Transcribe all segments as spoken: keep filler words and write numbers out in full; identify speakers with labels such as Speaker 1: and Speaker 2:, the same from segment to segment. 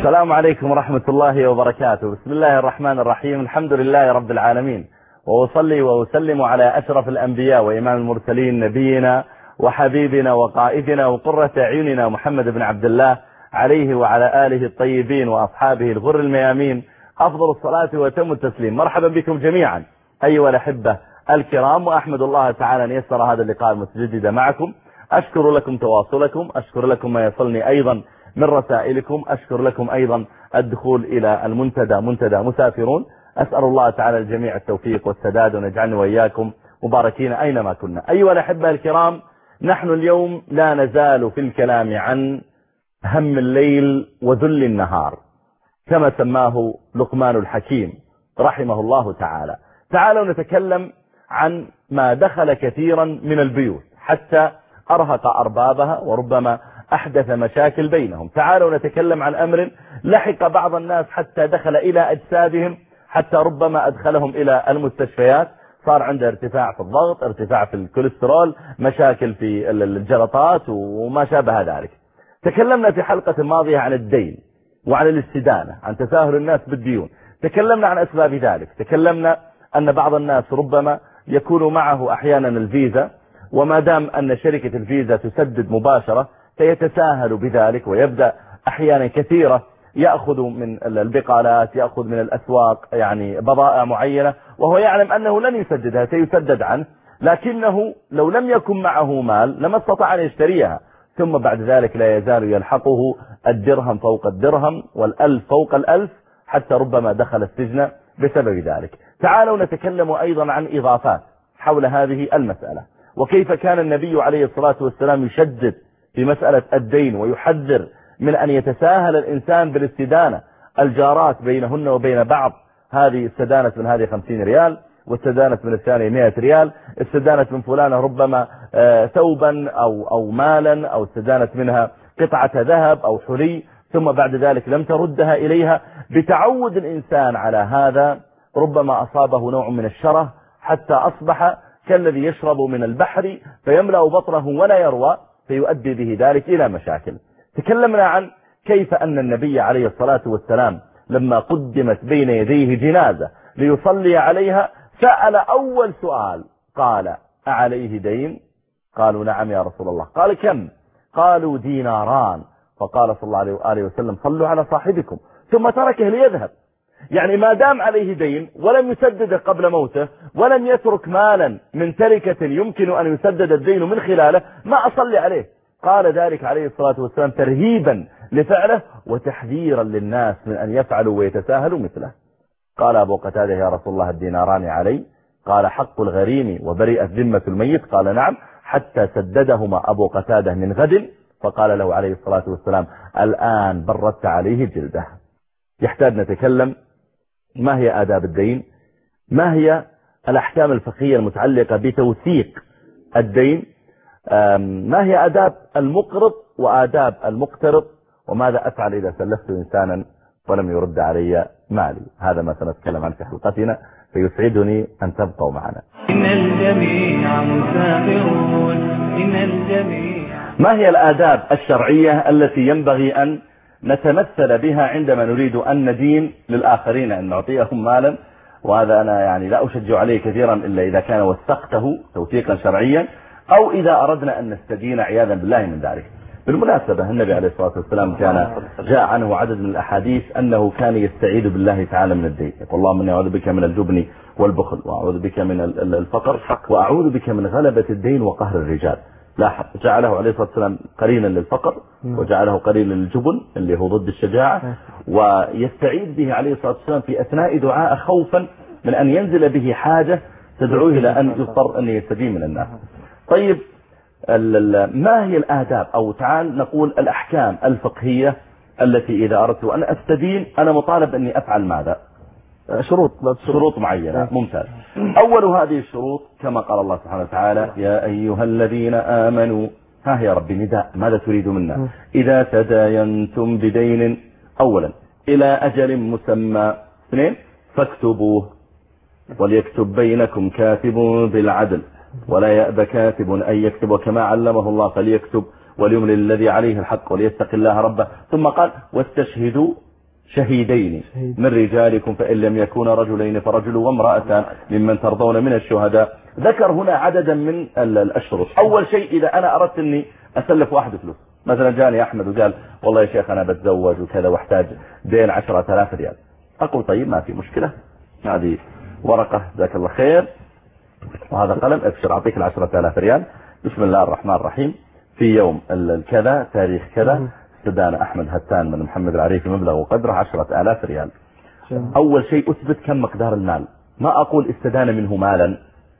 Speaker 1: السلام عليكم ورحمة الله وبركاته. بسم الله الرحمن الرحيم. الحمد لله رب العالمين، وأصلي وأسلم على أشرف الأنبياء وإمام المرسلين نبينا وحبيبنا وقائدنا وقرة أعيننا محمد بن عبد الله عليه وعلى آله الطيبين وأصحابه الغر الميامين أفضل الصلاة وتم التسليم. مرحبا بكم جميعا أيها الأحبة الكرام، وأحمد الله تعالى أن يسر هذا اللقاء المتجدد معكم. أشكر لكم تواصلكم، أشكر لكم ما يصلني أيضا من رسائلكم، أشكر لكم أيضا الدخول إلى المنتدى منتدى مسافرون. أسأل الله تعالى الجميع التوفيق والسداد، ونجعلني وإياكم مباركين أينما كنا. أيها الأحبة الكرام، نحن اليوم لا نزال في الكلام عن هم الليل وذل النهار كما سماه لقمان الحكيم رحمه الله تعالى. تعالوا نتكلم عن ما دخل كثيرا من البيوت حتى أرهق أربابها وربما أحدث مشاكل بينهم. تعالوا نتكلم عن أمر لحق بعض الناس حتى دخل إلى أجسادهم، حتى ربما أدخلهم إلى المستشفيات، صار عنده ارتفاع في الضغط، ارتفاع في الكوليسترول، مشاكل في الجلطات وما شابه ذلك. تكلمنا في حلقة الماضية عن الدين وعن الاستدانة، عن تساهل الناس بالديون. تكلمنا عن أسباب ذلك، تكلمنا أن بعض الناس ربما يكون معه أحيانا الفيزا، وما دام أن شركة الفيزا تسدد مباشرة فيتساهل بذلك، ويبدأ أحيانا كثيرة يأخذ من البقالات، يأخذ من الأسواق يعني بضائع معينة وهو يعلم أنه لن يسددها، سيسدد عنه، لكنه لو لم يكن معه مال لما استطاع أن يشتريها. ثم بعد ذلك لا يزال يلحقه الدرهم فوق الدرهم والألف فوق الألف، حتى ربما دخل السجن بسبب ذلك. تعالوا نتكلم أيضا عن إضافات حول هذه المسألة، وكيف كان النبي عليه الصلاة والسلام يشدد في مسألة الدين ويحذر من أن يتساهل الإنسان بالاستدانة. الجارات بينهن وبين بعض، هذه استدانت من هذه خمسين ريال، واستدانت من الثانية مئة ريال، استدانت من فلانة ربما ثوبا أو, أو مالا، أو استدانت منها قطعة ذهب أو حلي، ثم بعد ذلك لم تردها إليها. بتعود الإنسان على هذا ربما أصابه نوع من الشره، حتى أصبح كالذي يشرب من البحر فيملأ بطنه ولا يروى، فيؤدي به ذلك إلى مشاكل. تكلمنا عن كيف أن النبي عليه الصلاة والسلام لما قدمت بين يديه جنازة ليصلي عليها سأل أول سؤال، قال: أعليه دين؟ قالوا: نعم يا رسول الله. قال: كم؟ قالوا: ديناران. فقال صلى الله عليه وآله وسلم: صلوا على صاحبكم. ثم تركه ليذهب. يعني ما دام عليه دين ولم يسدده قبل موته، ولم يترك مالا من تركة يمكن أن يسدد الدين من خلاله، ما أصلي عليه. قال ذلك عليه الصلاة والسلام ترهيبا لفعله وتحذيرا للناس من أن يفعلوا ويتساهلوا مثله. قال أبو قتادة: يا رسول الله الديناران علي؟ قال: حق الغريم وبرئت ذمة الميت. قال: نعم. حتى سددهما أبو قتادة من غد، فقال له عليه الصلاة والسلام: الآن بردت عليه جلده. يحتاج نتكلم ما هي آداب الدين، ما هي الأحكام الفقهية المتعلقة بتوثيق الدين، ما هي آداب المقرض وآداب المقترض، وماذا أفعل إذا سلفت إنسانا ولم يرد علي مالي. هذا ما سنتكلم عنه في حلقتنا، فيسعدني أن تبقوا معنا.
Speaker 2: إن الجميع مسافرون، إن الجميع.
Speaker 1: ما هي الآداب الشرعية التي ينبغي أن نتمثل بها عندما نريد أن ندين للآخرين، أن نعطيهم مالا؟ وهذا أنا يعني لا أشجع عليه كثيرا إلا إذا كان وثقته توثيقا شرعيا، أو إذا أردنا أن نستدين عياذا بالله من ذلك. بالمناسبة النبي عليه الصلاة والسلام كان جاء عنه عدد من الأحاديث أنه كان يستعيذ بالله تعالى من الدين، يقول: اللهم إني أعوذ بك من الجبن والبخل، وأعوذ بك من الفقر، وأعوذ بك من غلبة الدين وقهر الرجال. لاحظ، جعله عليه الصلاة والسلام قرينا للفقر، وجعله قرينا للجبن اللي هو ضد الشجاعة، ويستعيذ به عليه الصلاة والسلام في أثناء دعاء خوفا من أن ينزل به حاجة تدعوه إلى أن يضطر أن يستدين من الناس. طيب، ما هي الآداب، أو تعال نقول الأحكام الفقهية التي إذا أردت أن أستدين أنا مطالب أني أفعل ماذا؟
Speaker 3: شروط
Speaker 1: شروط معينة. ممتاز. أول هذه الشروط كما قال الله سبحانه وتعالى: يا أيها الذين آمنوا. ها يا ربي نداء، ماذا تريد منا؟ إذا تداينتم بدين أولا إلى أجل مسمى، اثنين فاكتبوه وليكتب بينكم كاتب بالعدل ولا يأبى كاتب أن يكتب، وكما علمه الله فليكتب وليملل الذي عليه الحق وليتق الله ربه. ثم قال: واستشهدوا شهيدين من رجالكم فإن لم يكونا رجلين فرجل وامرأتان ممن ترضون من الشهداء. ذكر هنا عددا من الأشرط. أول شيء إذا أنا أردت أني أسلف واحد فلوس، مثلا جاني أحمد وقال والله يا شيخ أنا بتزوج وكذا واحتاج دين عشرة آلاف ريال، أقول طيب ما في مشكلة، هذه ورقة جزاك الله خير وهذا قلم، ابشر أعطيك العشرة آلاف ريال، بسم الله الرحمن الرحيم، في يوم الكذا تاريخ كذا استدان أحمد هتان من محمد العريفي مبلغ وقدره عشرة آلاف ريال. أول شيء أثبت كم مقدار المال، ما أقول استدان منه مالا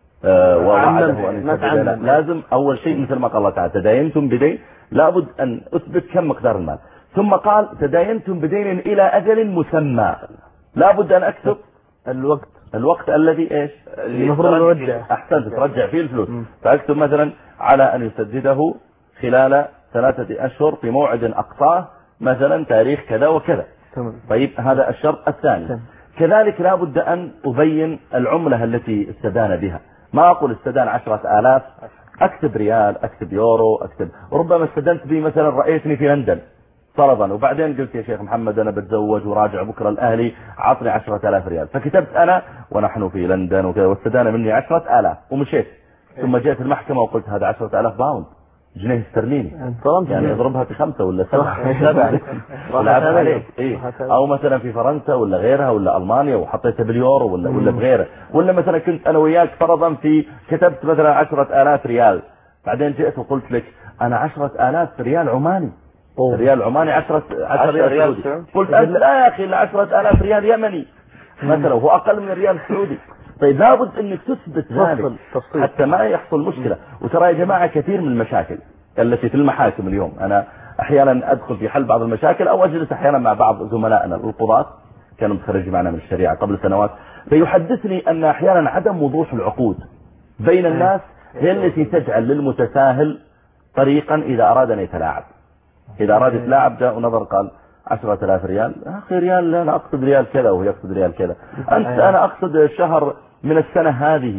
Speaker 1: آه ووعده أن يستدان، لازم أول شيء مثل ما قال الله تعالى تداينتم بدين، لابد أن أثبت كم مقدار المال. ثم قال تداينتم بدين إلى أجل مسمى، لابد أن أكتب
Speaker 3: الوقت
Speaker 1: الوقت الذي إيش
Speaker 3: المفروض نرجع،
Speaker 1: أحسنت ترجع فيه الفلوس، فأكتب مثلا على أن يسدده خلال ثلاثة أشهر في موعد أقصاه مثلا تاريخ كذا وكذا. طيب هذا الشرط الثاني. تمام. كذلك لابد أن أبين العملة التي استدان بها، ما أقول استدان عشرة آلاف أكتب ريال أكتب يورو أكتب، ربما استدنت به مثلا رأيتني في لندن فرضا وبعدين قلت يا شيخ محمد أنا بتزوج وراجع بكرة الأهلي عطني عشرة آلاف ريال، فكتبت أنا ونحن في لندن وكذا واستدان مني عشرة آلاف ومشيت، ثم جاءت المحكمة وقلت هذا عشرة آلاف باوند جنيه استرليني، يعني اضربها في خمسة ولا سبعة سبعة ولعب عليك إيه؟ او مثلا في فرنسا ولا غيرها ولا المانيا وحطيتها باليورو ولا ولا بغيره، ولا مثلا كنت انا وياك فرضا في كتبت مثلا عشرة آلاف ريال، بعدين جئت وقلت لك انا عشرة آلاف ريال عماني، ريال عماني عشرة عشرة ريال سعودي، قلت انت لا يا اخي الا عشرة آلاف ريال يمني مثلا هو اقل من الريال السعودي. طيب لابد انك تثبت ذلك حتى ما يحصل مشكلة. وترى يا جماعة كثير من المشاكل التي في المحاكم اليوم، انا احيانا ادخل في حل بعض المشاكل او اجلس احيانا مع بعض زملائنا القضاة كانوا متخرجين معنا من الشريعة قبل سنوات، فيحدثني ان احيانا عدم وضوح العقود بين الناس هي التي تجعل للمتساهل طريقا اذا اراد ان يتلاعب. اذا اراد يتلاعب جاء ونظر قال عشرة آلاف ريال، اخي ريال انا اقصد ريال كذا وهو يقصد ريال كذا، انت انا اقصد شهر من السنة هذه،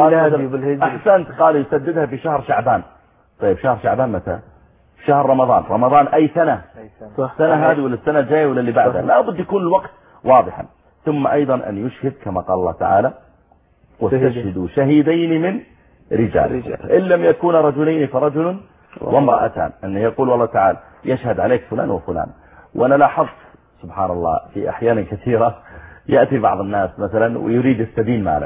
Speaker 1: قال احسنت، قال يسددها في شهر شعبان. طيب شهر شعبان متى؟ شهر رمضان، رمضان اي سنة؟ السنة هذه ولا السنة الجاية ولا اللي بعدها؟ لا بد يكون الوقت واضحا. ثم ايضا ان يشهد كما قال الله تعالى واستشهدوا شهيدين من رجال ان لم يكون رجلين فرجل وامرأتان، ان يقول والله تعالى يشهد عليك فلان وفلان. وانا لاحظت سبحان الله في احيان كثيرة يأتي بعض الناس مثلا ويريد يستدين مالا،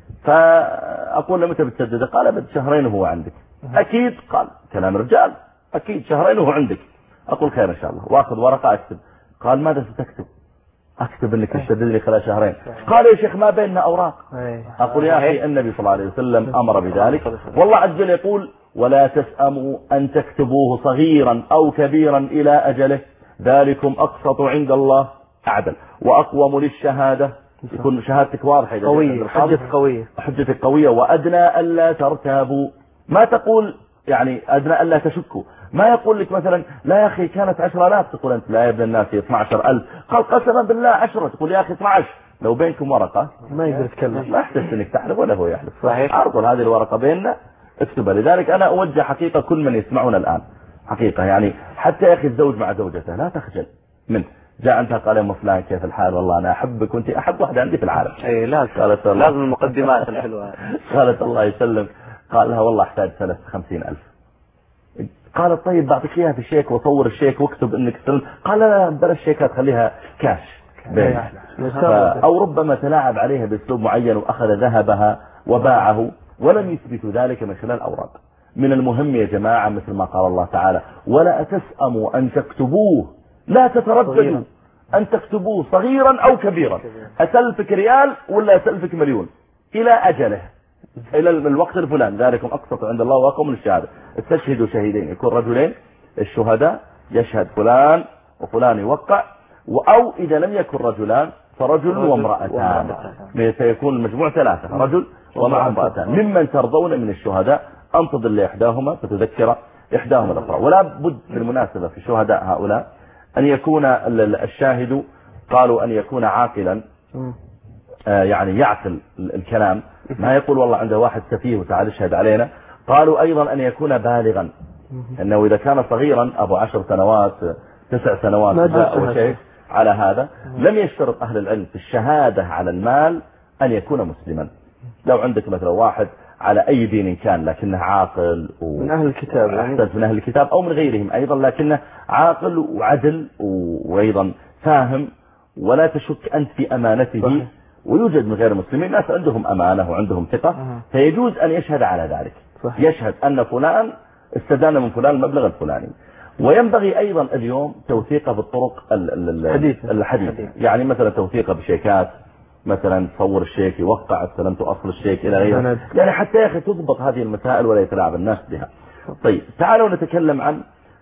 Speaker 1: فاقول له متى بتسدده؟ قال بعد شهرين وهو عندك. اكيد؟ قال كلام رجال، اكيد شهرين وهو عندك. اقول خير ان شاء الله، واخذ ورقة اكتب. قال ماذا ستكتب؟ اكتب انك تسدد لي خلال شهرين. قال يا شيخ ما بيننا اوراق. اقول يا اخي النبي صلى الله عليه وسلم امر بذلك، والله عز وجل يقول ولا تسأموا ان تكتبوه صغيرا او كبيرا الى اجله ذلكم اقسط عند الله اعدل واقوم للشهادة، يكون شهادتك واضحة
Speaker 3: قوية، حجتك قوية
Speaker 1: حجتك قوية وادنى الا ترتابوا، ما تقول يعني ادنى الا تشكوا، ما يقول لك مثلا لا يا اخي كانت عشرة آلاف تقول انت لا يا ابن الناس اثني عشر ألف، قال قسما بالله عشرة تقول يا اخي اثني عشر. لو بينكم ورقة
Speaker 3: ما يقدر يتكلم،
Speaker 1: ما احتجت انك تحلف ولا هو يحلف،
Speaker 3: صحيح.
Speaker 1: ارجل هذه الورقة بيننا اكتبها. لذلك انا اوجه حقيقة كل من يسمعنا الان حقيقة، يعني حتى يا اخي الزوج مع زوجته لا تخجل منه، جاء انت قال يا فلان كيف الحال والله انا احبك وانت احب واحدة عندي في العالم،
Speaker 3: اي لازم لازم المقدمات الحلوة.
Speaker 1: قالت الله يسلم، قال لها والله احتاج ثلاث خمسين ألف. قالت طيب بعطيك اياها في الشيك وصور الشيك واكتب انك تسلم. قال لا بلا الشيكات خليها كاش بينها. او ربما تلاعب عليها باسلوب معين واخذ ذهبها وباعه ولم يثبت ذلك من خلال اوراق. من المهم يا جماعة مثل ما قال الله تعالى ولا تسأموا ان تكتبوه، لا تترددوا ان تكتبوه صغيرا او كبيرا، اسلفك ريال ولا اسلفك مليون الى اجله الى الوقت الفلان ذلكم اقسط عند الله واقوم للشهاده. استشهدوا شهيدين، يكون رجلين الشهداء يشهد فلان وفلان يوقع، او اذا لم يكن رجلان فرجل وامرأتان، سيكون المجموع ثلاثة، رجل ومع امرأتان ممن ترضون من الشهداء ان تضل احداهما فتذكر احداهما الاخرى. ولا بد بالمناسبة في الشهداء هؤلاء ان يكون الشاهد قالوا ان يكون عاقلا، يعني يعقل الكلام، ما يقول والله عنده واحد سفيه وتعال اشهد علينا. قالوا ايضا ان يكون بالغا، انه اذا كان صغيرا ابو عشر سنوات تسع سنوات او شيء على هذا. لم يشترط أهل العلم في الشهادة على المال أن يكون مسلما. لو عندك مثلا واحد على أي دين كان لكنه عاقل و...
Speaker 3: من أهل الكتاب
Speaker 1: يعني من أهل الكتاب أو من غيرهم أيضا، لكنه عاقل وعدل وأيضا فاهم ولا تشك أنت في أمانته. صحيح. ويوجد من غير المسلمين ناس عندهم أمانة وعندهم ثقة. أه. فيجوز أن يشهد على ذلك. صحيح. يشهد أن فلان استدان من فلان المبلغ الفلاني. وينبغي أيضا اليوم توثيقه بالطرق الحديثة. الحديثة يعني مثلا توثيقه بشيكات، مثلا تصور الشيك يوقع استلمت أصل الشيك إلى غيره، يعني حتى يا أخي تضبط هذه المسائل ولا يتلاعب الناس بها. طيب تعالوا نتكلم عن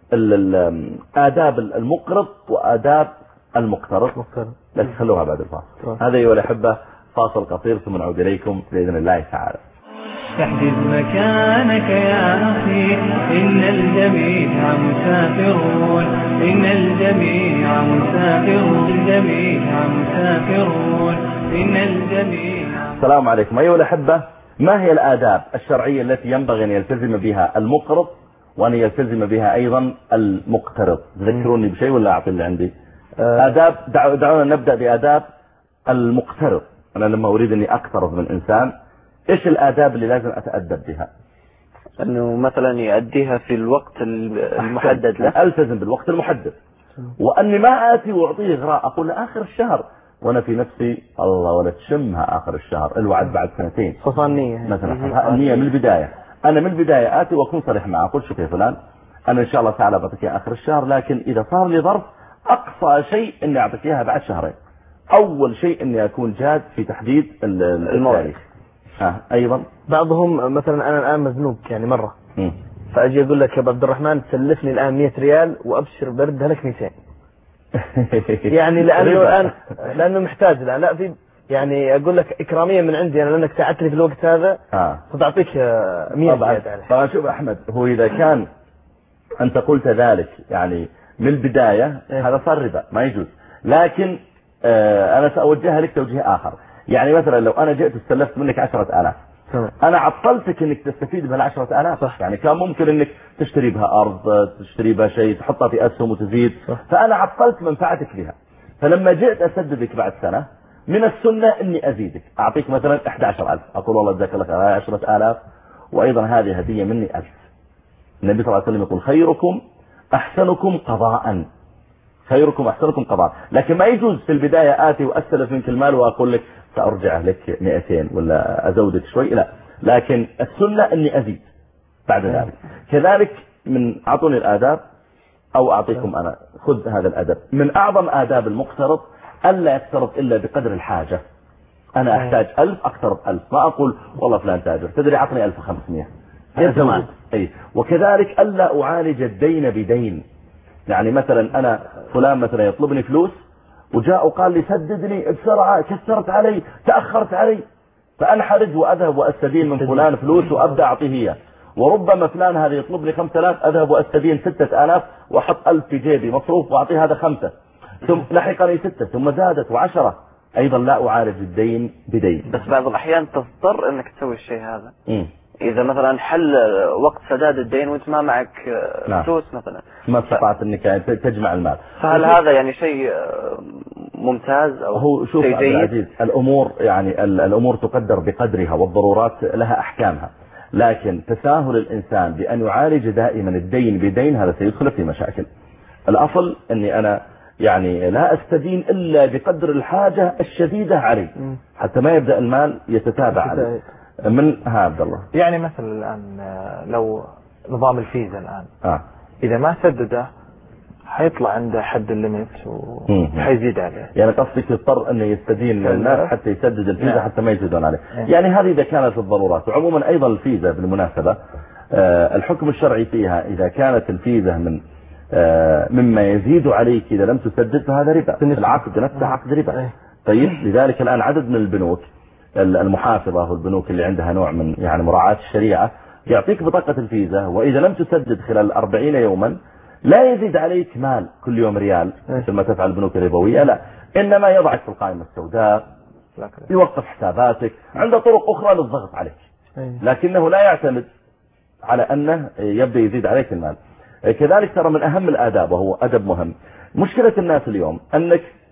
Speaker 1: آداب المقرض وآداب المقترض، لكن خلوها بعد الفاصل. هذا أيها الأحبة فاصل قصير ثم نعود إليكم بإذن الله تعالى.
Speaker 2: احجز مكانك يا أخي، إن الجميع مسافرون، إن الجميع مسافرون، الجميع مسافرون، إن الجميع.
Speaker 1: السلام عليكم أيها الأحبة. ما هي الآداب الشرعية التي ينبغي أن يلتزم بها المقرض وأن يلتزم بها أيضا المقترض؟ تذكروني بشيء ولا أعطي اللي عندي؟ آداب. دعونا نبدأ بآداب المقترض. أنا لما أريد أني أقترض من إنسان إيش الآداب اللي لازم أتأدب بها؟
Speaker 3: أنه مثلا يؤديها في الوقت المحدد له.
Speaker 1: ألتزم بالوقت المحدد، وأني ما آتي وأعطيه إغراء أقول آخر الشهر وأنا في نفسي الله ولا تشمها آخر الشهر، الوعد بعد سنتين
Speaker 3: صفانية
Speaker 1: مثلا. النية من البداية، أنا من البداية آتي وأكون صريح معه أقول شوف يا فلان أنا إن شاء الله تعالى بعطيك آخر الشهر، لكن إذا صار لي ظرف أقصى شيء إني أعطيك إياها بعد شهرين. أول شيء إني أكون جاد في تحديد التاريخ. آه. أيضا
Speaker 3: بعضهم مثلا أنا الآن مزنوق يعني مرة
Speaker 1: م.
Speaker 3: فأجي أقول لك يا عبد الرحمن تسلفني الآن مية ريال وأبشر بردها لك ميتين يعني لأنه الآن لأنه محتاج الآن. لا في يعني أقول لك إكرامية من عندي أنا لأنك ساعدتني في الوقت هذا آه. فتعطيك مية
Speaker 1: ريال. طبعا شوف أحمد، هو إذا كان أنت قلت ذلك يعني من البداية إيه؟ هذا صار ربا ما يجوز. لكن آه أنا سأوجهها لك توجيه آخر. يعني مثلا لو أنا جئت استلفت منك عشرة آلاف، أنا عطلتك إنك تستفيد بها عشرة آلاف. صح. يعني كان ممكن إنك تشتري بها أرض، تشتري بها شيء، تحطها في أسهم وتزيد. صح. فأنا عطلت منفعتك بها. فلما جئت أسددك بعد سنة من السنة إني أزيدك، أعطيك مثلا أحد عشر ألف، أقول والله جزاك الله خير عشرة آلاف وأيضا هذه هدية مني ألف. النبي صلى الله عليه وسلم يقول خيركم أحسنكم قضاء، خيركم أحسنكم قضاء. لكن ما يجوز في البداية آتي وأستلف منك المال وأقول لك سأرجع لك مئتين ولا أزودك شوي، لا، لكن السنة أني أزيد بعد ذلك. كذلك من أعطوني الآداب أو أعطيكم أنا، خذ هذا الأدب. من أعظم آداب المقترض ألا يقترض إلا بقدر الحاجة. أنا أحتاج ألف أقترض ألف، ما أقول والله فلان تاجر تدري عطني ألف وخمسمائة أزود. أي. وكذلك ألا أعالج الدين بدين. يعني مثلا أنا فلان مثلا يطلبني فلوس وجاء وقال لي سددني بسرعة، كثرت علي، تأخرت علي، فأنحرج وأذهب وأستدين من فلان فلوس وأبدأ أعطيه إياه. وربما فلان هذا يطلب لي خمسة آلاف أذهب وأستدين ستة آلاف وأحط ألف في جيبي مصروف وأعطيه هذا خمسة، ثم لحقني ستة ثم زادت وعشرة. أيضا لا أعالج الدين بدين.
Speaker 3: بس بعض الأحيان تضطر أنك تسوي الشيء هذا.
Speaker 1: م.
Speaker 3: إذا مثلا حل وقت سداد الدين وانت ما معك فلوس مثلا
Speaker 1: ما استطعت أنك تجمع المال،
Speaker 3: فهل هذا يعني شيء ممتاز أو
Speaker 1: هو شوف
Speaker 3: شيء جيد؟
Speaker 1: العزيز الأمور يعني الأمور تقدر بقدرها والضرورات لها أحكامها، لكن تساهل الإنسان بأن يعالج دائما الدين بدين هذا سيدخل في مشاكل. الأصل أني أنا يعني لا أستدين إلا بقدر الحاجة الشديدة علي حتى ما يبدأ المال يتتابع علي. من ها عبد الله
Speaker 4: يعني مثلا الآن لو نظام الفيزا الآن
Speaker 1: آه.
Speaker 4: إذا ما سدده حيطلع عنده حد الليميت وحيزيد عليه.
Speaker 1: يعني قصدك يضطر أنه يستدين من الناس حتى يسدد الفيزا. نعم. حتى ما يزيدون عليه.
Speaker 4: نعم.
Speaker 1: يعني هذه إذا كانت الضرورات. وعموما أيضا الفيزا بالمناسبة آه الحكم الشرعي فيها إذا كانت الفيزا من آه مما يزيد عليك إذا لم تسدد فهذا ربا. العقد نفسه عقد ربا. طيب لذلك الآن عدد من البنوك المحافظة والبنوك اللي عندها نوع من يعني مراعاة الشريعة يعطيك بطاقة الفيزا، وإذا لم تسدد خلال أربعين يوما لا يزيد عليك مال كل يوم ريال مثل ما تفعل البنوك الربوية، لا، إنما يضعك في القائمة السوداء، يوقف حساباتك، عنده طرق أخرى للضغط عليك، لكنه لا يعتمد على أنه يبدأ يزيد عليك المال. كذلك ترى من أهم الآداب وهو أدب مهم. مشكلة الناس اليوم أنك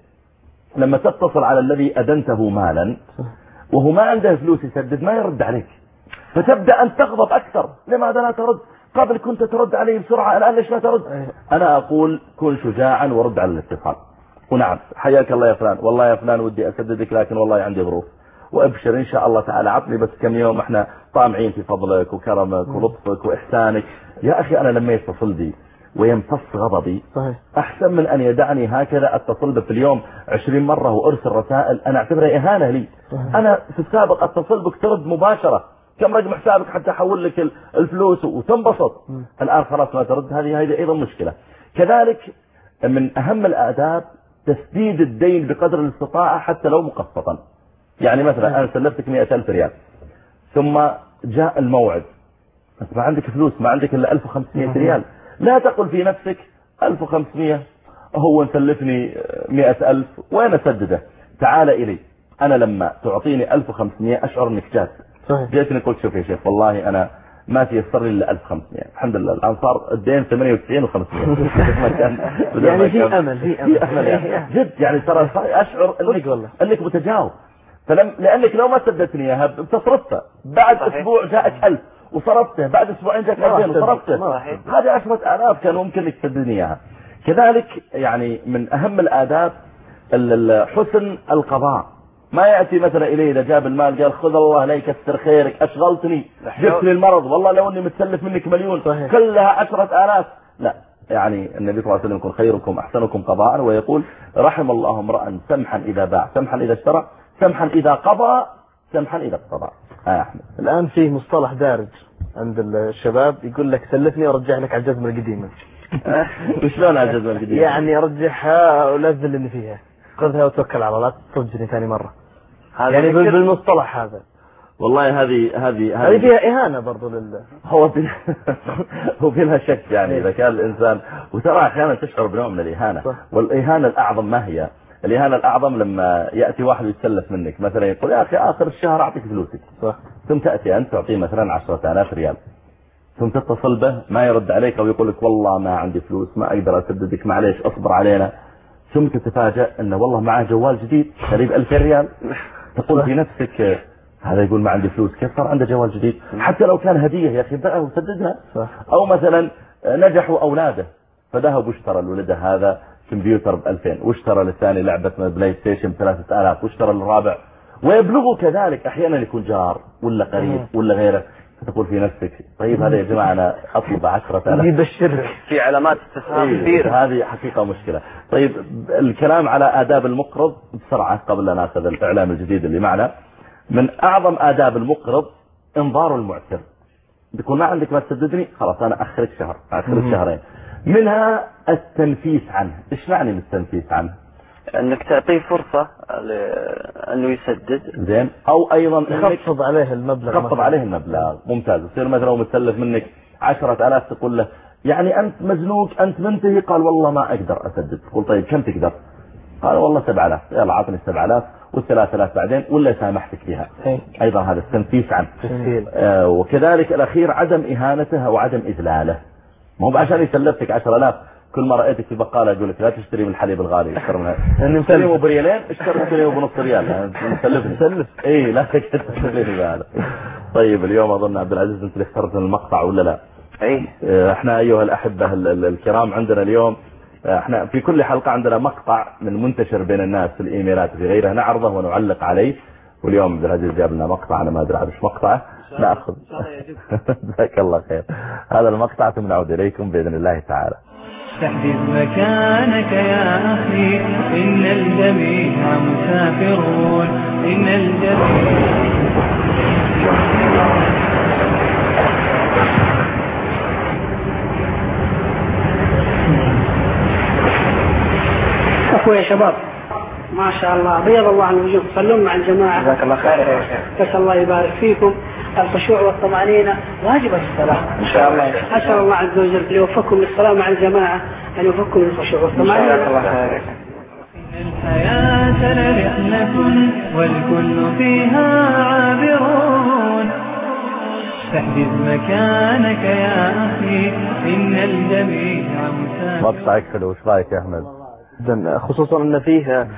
Speaker 1: لما تتصل على الذي أدنته مالا وهو ما عنده فلوس يسدد ما يرد عليك، فتبدأ أن تغضب أكثر. لماذا لا ترد؟ قبل كنت ترد عليه بسرعة، الآن ليش لا ترد؟ أنا أقول كن شجاعا ورد على الاتصال. ونعم حياك الله يا فلان، والله يا فلان ودي أسددك لكن والله عندي ظروف، وأبشر إن شاء الله تعالى عطني بس كم يوم، احنا طامعين في فضلك وكرمك ولطفك وإحسانك. يا أخي أنا لما يتصل بي ويمتص غضبي صحيح. أحسن من أن يدعني هكذا أتصل به في اليوم عشرين مرة وأرسل رسائل، أنا أعتبرها إهانة لي صحيح. أنا في السابق أتصل بك ترد مباشرة، كم رقم حسابك حتى أحول لك الفلوس وتنبسط. م. الآن خلاص ما ترد، هذه هذه أيضا مشكلة. كذلك من أهم الآداب تسديد الدين بقدر الاستطاعة حتى لو مقسطا. يعني مثلا أنا سلفتك مئة ألف ريال ثم جاء الموعد ما عندك فلوس، ما عندك إلا ألف وخمسمائة ريال، لا تقل في نفسك ألف وخمسمائة هو نسلفني مئة ألف وأنا أسدده. تعال إلي، أنا لما تعطيني ألف وخمسمائة أشعر أنك جاد. جيتني قلت شوف يا شيخ والله أنا ما تيسر لي إلا ألف وخمسمائة، الحمد لله الآن صار الدين ثمانية وتسعين وخمسمائة.
Speaker 3: يعني في أمل في أمل,
Speaker 1: أمل يعني. جد يعني ترى أشعر أنك, أنك متجاوب. فلم لأنك لو ما سددتني ياها بتصرفها بعد صحيح. أسبوع جاءك ألف وصرفته، بعد أسبوعين جاءك ألفين وصرفته، هذه عشرة آلاف كان ممكن انك تسددني اياها. كذلك يعني من أهم الآداب حسن القضاء. ما يأتي مثلا إليه إذا جاب المال قال خذ الله لا يكثر خيرك أشغلتني جبت لي المرض والله لو أني متسلف منك مليون صحيح. كلها عشرة آلاف. لا، يعني النبي صلى الله عليه وسلم يقول خيركم أحسنكم قضاء، ويقول رحم الله امرأ سمحا إذا باع سمحا إذا اشترى سمحا إذا قضى سمحا إذا اقتضى. آه أحمد.
Speaker 3: الآن فيه مصطلح دارج عند الشباب يقول لك سلفني وارجع لك على الجزمة القديمة.
Speaker 1: وشلون على الجزمة القديمة؟
Speaker 3: يعني ارجعها ونزل اللي فيها، خذها وتوكل على الله تصجني ثاني مرة. يعني بالمصطلح هذا
Speaker 1: والله هذه هذه
Speaker 3: هذه فيها إهانة برضو لله.
Speaker 1: هو هو فيها شك يعني إذا كان الإنسان، وترى أحيانا تشعر بنوع من الإهانة صح. والإهانة الأعظم ما هي؟ الإهانة الأعظم لما يأتي واحد يتسلف منك مثلا يقول يا أخي آخر الشهر أعطيك فلوسك صح. ثم تأتي أنت تعطيه مثلا عشرة آلاف ريال ثم تتصل به ما يرد عليك أو يقول لك والله ما عندي فلوس ما أقدر أسددك معليش أصبر علينا، ثم تتفاجأ أنه والله معه جوال جديد قريب ألفين ريال. تقول في نفسك هذا يقول ما عندي فلوس كيف صار عنده جوال جديد؟ حتى لو كان هدية يا أخي بقى وسددها. أو مثلا نجحوا أولاده فذهب واشترى لولده هذا كمبيوتر بألفين واشترى للثاني لعبة بلاي ستيشن بثلاثة آلاف واشترى للرابع، ويبلغوا كذلك أحيانا يكون جار ولا قريب ولا غيره. فتقول في نفسك طيب هذا يا جماعة أنا أطلب عشرة آلاف
Speaker 3: يبشرك
Speaker 4: في علامات استفهام كثيرة.
Speaker 1: هذه حقيقة مشكلة. طيب الكلام على آداب المقرض بسرعة قبل أن نأخذ الإعلام الجديد اللي معنا. من أعظم آداب المقرض انظار المعسر. بيكون ما عندك ما تسددني خلاص أنا أخرك شهر أخرك شهرين. منها التنفيس عنه. إيش معنى التنفيس عنه؟
Speaker 4: أنك تعطيه فرصة أنه يسدد
Speaker 1: زين، أو أيضا
Speaker 3: تخفض عليه المبلغ
Speaker 1: تخفض عليه المبلغ ممتاز. يصير مثلا لو متسلف منك عشرة آلاف تقول له يعني أنت مزنوق أنت منتهي، قال والله ما أقدر أسدد. تقول طيب كم تقدر؟ قال والله سبع آلاف. يلا عطني السبع آلاف والثلاث آلاف بعدين ولا سامحتك فيها. أيضا هذا التنفيس عنه. آه وكذلك الأخير عدم إهانته وعدم إذلاله. ما هو عشان يسلفتك عشرة آلاف كل ما رأيتك في بقالة يقول لك لا تشتري من الحليب الغالي اشتري من هذا نسلمه بريالين اشتري نسلمه بنص ريال نسلفني سلف اي لا تشتري بهذا. طيب اليوم أظن عبد العزيز أنت اللي اخترت المقطع ولا لا؟
Speaker 4: اي
Speaker 1: احنا أيها الأحبة الكرام عندنا اليوم احنا في كل حلقة عندنا مقطع من منتشر بين الناس في الإيميلات وفي غيرها نعرضه ونعلق عليه، واليوم عبد العزيز جاب لنا مقطع أنا ما أدري عن ايش مقطعه نأخذ. جزاك الله خير. هذا المقطع ثم نعود إليكم بإذن الله تعالى.
Speaker 2: تحدث مكانك يا أخي إن الجميع مسافرون إن الجميع
Speaker 5: أخوة يا شباب ما شاء الله بيض الله عن الوجوه صلوا مع الجماعة.
Speaker 4: جزاك الله خير يا شيخ.
Speaker 5: بس الله يبارك فيكم. الخشوع والطمأنينة واجب الصلاة
Speaker 4: إن شاء الله.
Speaker 5: أسأل الله عز وجل ليوفقكم للصلاة مع الجماعة أن يوفقكم للخشوع والطمأنينة.
Speaker 4: جزاك الله خير.
Speaker 2: الحياة لرحلة والكل فيها عابرون تحدث مكانك يا أخي إن الجميع مسافرون.
Speaker 1: مقطعك حلو، ايش رايك يا أحمد؟
Speaker 3: خصوصا أن فيه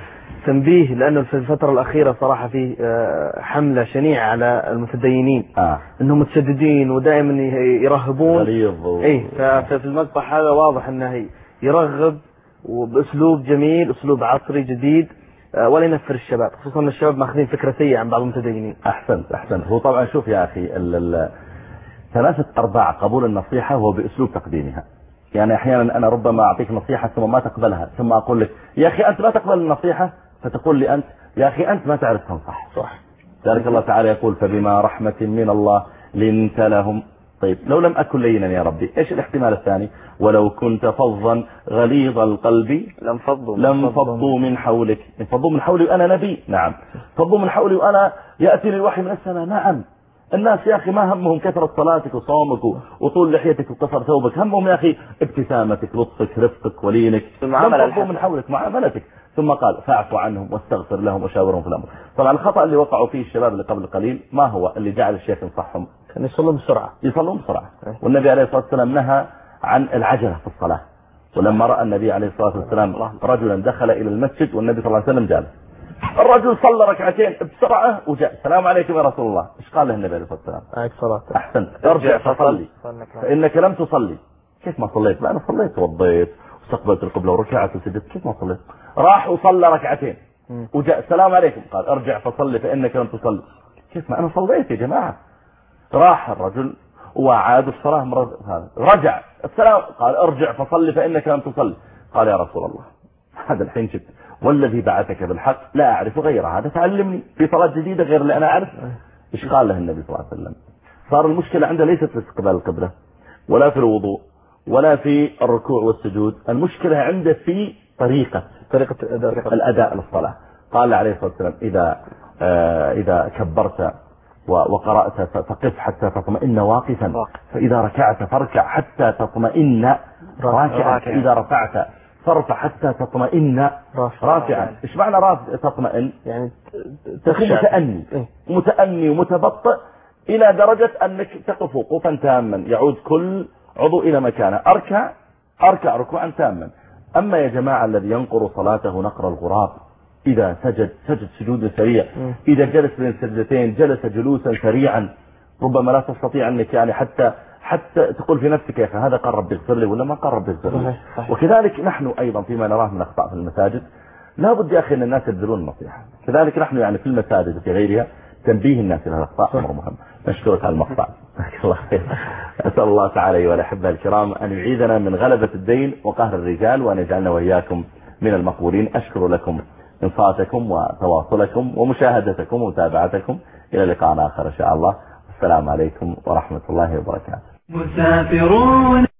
Speaker 3: تنبيه، لأنه في الفترة الأخيرة صراحة في حملة شنيعة على المتدينين
Speaker 1: آه.
Speaker 3: أنهم متشددين ودائما يرهبون.
Speaker 1: غليظ و...
Speaker 3: إيه، ففي المقطع هذا واضح أنه يرغب وبأسلوب جميل، أسلوب عصري جديد، ولا ينفر الشباب، خصوصا أن الشباب ماخذين فكرة سيئة عن بعض المتدينين.
Speaker 1: أحسنت أحسنت. هو طبعا شوف يا أخي ال ال ثلاثة أرباع قبول النصيحة هو بأسلوب تقديمها. يعني أحيانا أنا ربما أعطيك نصيحة ثم ما تقبلها، ثم أقول لك يا أخي أنت لا تقبل النصيحة، فتقول لي أنت يا أخي أنت ما تعرف تنصح.
Speaker 3: صح.
Speaker 1: ذلك الله تعالى يقول فبما رحمة من الله لنت لهم. طيب لو لم أكن لينا يا ربي، إيش الاحتمال الثاني؟ ولو كنت فظا غليظ القلب
Speaker 3: لم فضوا
Speaker 1: لم فضوا من حولك. فضوا من حولي وأنا نبي، نعم. فضوا من حولي وأنا يأتي الوحي من السماء، نعم. الناس يا أخي ما همهم كثرة صلاتك وصومك وطول لحيتك وقصر ثوبك، همهم يا أخي ابتسامتك، لطفك، رفقك، ولينك، فضوا من حولك، معاملتك. ثم قال فاعفوا عنهم واستغفر لهم وشاورهم في الأمر. طبعا الخطأ اللي وقعوا فيه الشباب اللي قبل قليل ما هو اللي جعل الشيخ ينصحهم؟
Speaker 3: كان يصلون بسرعة
Speaker 1: يصلون بسرعة. والنبي عليه الصلاة والسلام نهى عن العجلة في الصلاة. ولما رأى النبي عليه الصلاة والسلام رجلا دخل إلى المسجد والنبي صلى الله عليه وسلم جالس، الرجل صلى ركعتين بسرعة وجاء السلام عليكم يا رسول الله. ايش قال له النبي عليه الصلاة والسلام؟
Speaker 3: عليك صلاة.
Speaker 1: أحسنت، ارجع فصلي فإنك لم تصلي. كيف ما صليت؟ لا أنا صليت وضيت واستقبلت القبلة وركعت وسجدت. كيف ما صليت؟ راح وصلى ركعتين وجاء السلام عليكم، قال ارجع فصلي فإنك لم تصلي. كيف ما أنا صليت يا جماعة؟ راح الرجل وعاد الصلاة مرة هذا، رجع السلام، قال ارجع فصلي فإنك لم تصلي. قال يا رسول الله هذا الحين شفت والذي بعثك بالحق لا أعرف غير هذا، تعلمني في صلاة جديدة غير اللي أنا أعرف. إيش قال له النبي صلى الله عليه وسلم؟ صار المشكلة عنده ليست في استقبال القبلة ولا في الوضوء ولا في الركوع والسجود، المشكلة عنده في طريقة طريقة الأداء للصلاة. قال عليه الصلاة والسلام إذا آه إذا كبرت وقرأت فقف حتى تطمئن واقفا، فإذا ركعت فاركع حتى تطمئن راكعا، فإذا رفعت فارفع حتى تطمئن رافعا. ايش معنى رافع تطمئن؟ يعني تكون متأني متأني ومتبطئ إلى درجة أنك تقف وقوفا تاما يعود كل عضو إلى مكانه. أركع أركع ركوعا تاما. أما يا جماعة الذي ينقر صلاته نقر الغراب، إذا سجد سجد سجود سريع، إذا جلس بين سجدتين جلس جلوسا سريعا، ربما لا تستطيع أنك يعني حتى حتى تقول في نفسك يا أخي هذا قال رب اغفر لي ولا ما قال رب اغفر لي. وكذلك نحن أيضا فيما نراه من أخطاء في المساجد لا بد يا أخي أن الناس يبذلون النصيحة. كذلك نحن يعني في المساجد وفي غيرها تنبيه الناس إلى الأخطاء أمر مهم. نشكرك على المقطع. الله خير. أسأل الله تعالى والأحبة الكرام أن يعيذنا من غلبة الدين وقهر الرجال، وأن يجعلنا وإياكم من المقبولين. أشكر لكم إنصاتكم وتواصلكم ومشاهدتكم ومتابعتكم. إلى لقاء آخر إن شاء الله. السلام عليكم ورحمة الله وبركاته.
Speaker 2: مسافرون